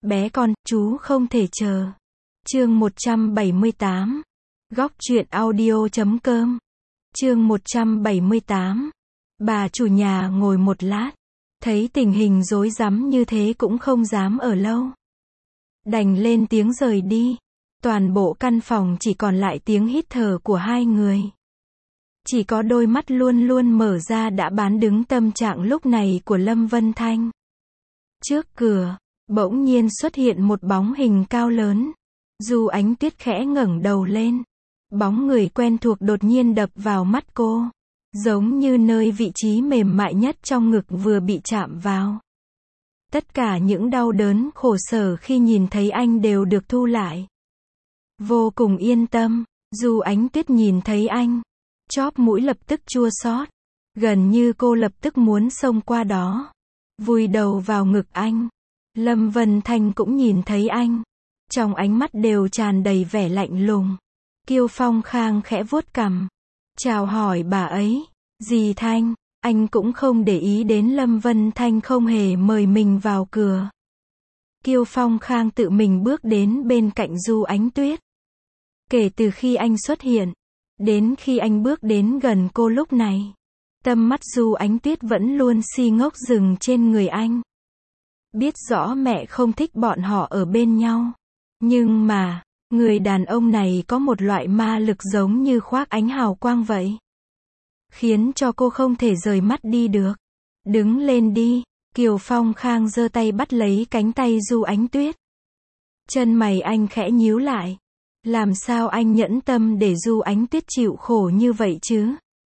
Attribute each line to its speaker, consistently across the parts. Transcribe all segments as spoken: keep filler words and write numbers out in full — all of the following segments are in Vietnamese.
Speaker 1: Bé con, chú không thể chờ. Chương một trăm bảy mươi tám. Góc truyện audio chấm com. Chương một trăm bảy mươi tám. Bà chủ nhà ngồi một lát, thấy tình hình rối rắm như thế cũng không dám ở lâu. Đành lên tiếng rời đi. Toàn bộ căn phòng chỉ còn lại tiếng hít thở của hai người. Chỉ có đôi mắt luôn luôn mở ra đã bán đứng tâm trạng lúc này của Lâm Vân Thanh. Trước cửa, bỗng nhiên xuất hiện một bóng hình cao lớn. Du Ánh Tuyết khẽ ngẩng đầu lên. Bóng người quen thuộc đột nhiên đập vào mắt cô. Giống như nơi vị trí mềm mại nhất trong ngực vừa bị chạm vào. Tất cả những đau đớn khổ sở khi nhìn thấy anh đều được thu lại. Vô cùng yên tâm, Du Ánh Tuyết nhìn thấy anh. Chóp mũi lập tức chua xót. Gần như cô lập tức muốn xông qua đó. Vùi đầu vào ngực anh. Lâm Vân Thanh cũng nhìn thấy anh. Trong ánh mắt đều tràn đầy vẻ lạnh lùng. Kiêu Phong Khang khẽ vuốt cằm. Chào hỏi bà ấy. Dì Thanh, anh cũng không để ý đến Lâm Vân Thanh không hề mời mình vào cửa. Kiêu Phong Khang tự mình bước đến bên cạnh Du Ánh Tuyết. Kể từ khi anh xuất hiện, đến khi anh bước đến gần cô lúc này, tâm mắt Du Ánh Tuyết vẫn luôn si ngốc dừng trên người anh. Biết rõ mẹ không thích bọn họ ở bên nhau. Nhưng mà, người đàn ông này có một loại ma lực giống như khoác ánh hào quang vậy. Khiến cho cô không thể rời mắt đi được. Đứng lên đi, Kiều Phong Khang giơ tay bắt lấy cánh tay Du Ánh Tuyết. Chân mày anh khẽ nhíu lại. Làm sao anh nhẫn tâm để Du Ánh Tuyết chịu khổ như vậy chứ?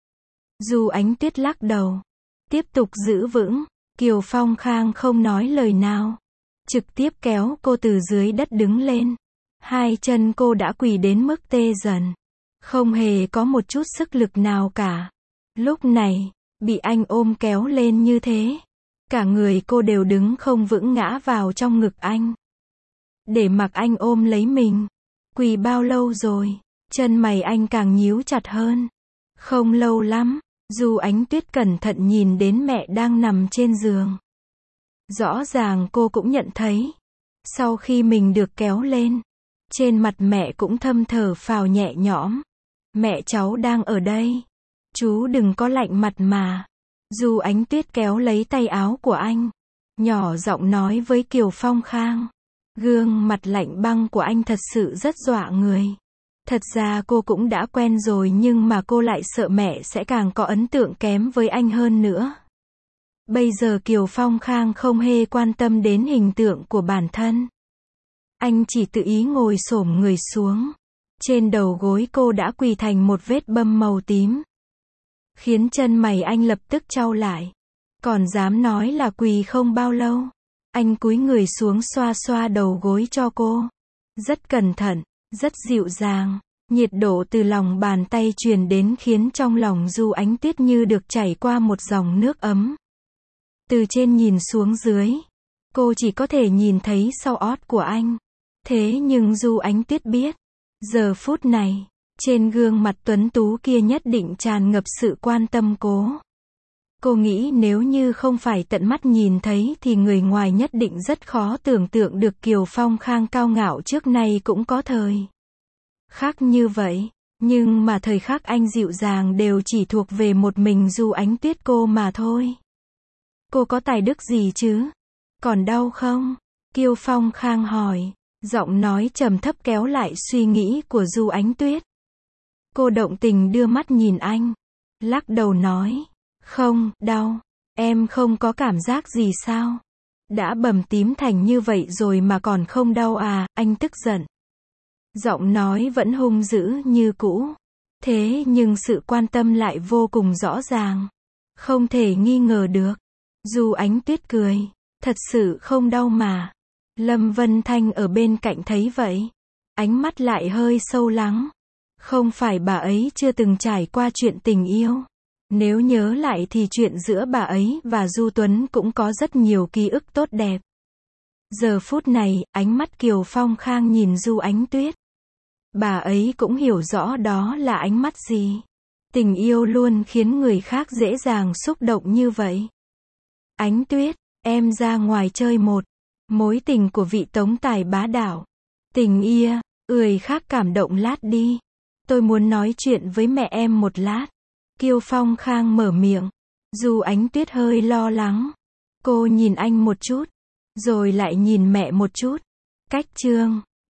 Speaker 1: Du Ánh Tuyết lắc đầu. Tiếp tục giữ vững. Kiều Phong Khang không nói lời nào. Trực tiếp kéo cô từ dưới đất đứng lên. Hai chân cô đã quỳ đến mức tê dần. Không hề có một chút sức lực nào cả. Lúc này, bị anh ôm kéo lên như thế. Cả người cô đều đứng không vững ngã vào trong ngực anh. Để mặc anh ôm lấy mình. Quỳ bao lâu rồi? Chân mày anh càng nhíu chặt hơn. Không lâu lắm. Du Ánh Tuyết cẩn thận nhìn đến mẹ đang nằm trên giường. Rõ ràng cô cũng nhận thấy. Sau khi mình được kéo lên, trên mặt mẹ cũng thâm thở phào nhẹ nhõm. Mẹ cháu đang ở đây. Chú đừng có lạnh mặt mà. Du Ánh Tuyết kéo lấy tay áo của anh. Nhỏ giọng nói với Kiều Phong Khang. Gương mặt lạnh băng của anh thật sự rất dọa người. Thật ra cô cũng đã quen rồi nhưng mà cô lại sợ mẹ sẽ càng có ấn tượng kém với anh hơn nữa. Bây giờ Kiều Phong Khang không hề quan tâm đến hình tượng của bản thân. Anh chỉ tự ý ngồi xổm người xuống. Trên đầu gối cô đã quỳ thành một vết bâm màu tím. Khiến chân mày anh lập tức chau lại. Còn dám nói là quỳ không bao lâu. Anh cúi người xuống xoa xoa đầu gối cho cô. Rất cẩn thận, rất dịu dàng. Nhiệt độ từ lòng bàn tay truyền đến khiến trong lòng Du Ánh Tuyết như được chảy qua một dòng nước ấm. Từ trên nhìn xuống dưới, cô chỉ có thể nhìn thấy sau ót của anh. Thế nhưng Du Ánh Tuyết biết, giờ phút này, trên gương mặt tuấn tú kia nhất định tràn ngập sự quan tâm cố. Cô nghĩ nếu như không phải tận mắt nhìn thấy thì người ngoài nhất định rất khó tưởng tượng được Kiều Phong Khang cao ngạo trước nay cũng có thời khác như vậy. Nhưng mà thời khắc anh dịu dàng đều chỉ thuộc về một mình Du Ánh Tuyết cô mà thôi. Cô có tài đức gì chứ? Còn đau không? Kiều Phong Khang hỏi. Giọng nói trầm thấp kéo lại suy nghĩ của Du Ánh Tuyết. Cô động tình đưa mắt nhìn anh. Lắc đầu nói. Không, đau. Em không có cảm giác gì sao? Đã bầm tím thành như vậy rồi mà còn không đau à? Anh tức giận. Giọng nói vẫn hung dữ như cũ. Thế nhưng sự quan tâm lại vô cùng rõ ràng. Không thể nghi ngờ được. Du Ánh Tuyết cười. Thật sự không đau mà. Lâm Vân Thanh ở bên cạnh thấy vậy. Ánh mắt lại hơi sâu lắng. Không phải bà ấy chưa từng trải qua chuyện tình yêu. Nếu nhớ lại thì chuyện giữa bà ấy và Du Tuấn cũng có rất nhiều ký ức tốt đẹp. Giờ phút này, ánh mắt Kiều Phong Khang nhìn Du Ánh Tuyết. Bà ấy cũng hiểu rõ đó là ánh mắt gì. Tình yêu luôn khiến người khác dễ dàng xúc động như vậy. Ánh Tuyết, em ra ngoài chơi một Mối tình của vị tống tài bá đạo. Tình ia, ười khác cảm động lát đi. Tôi muốn nói chuyện với mẹ em một lát. Kiêu Phong Khang mở miệng. Du Ánh Tuyết hơi lo lắng. Cô nhìn anh một chút. Rồi lại nhìn mẹ một chút. Cách chương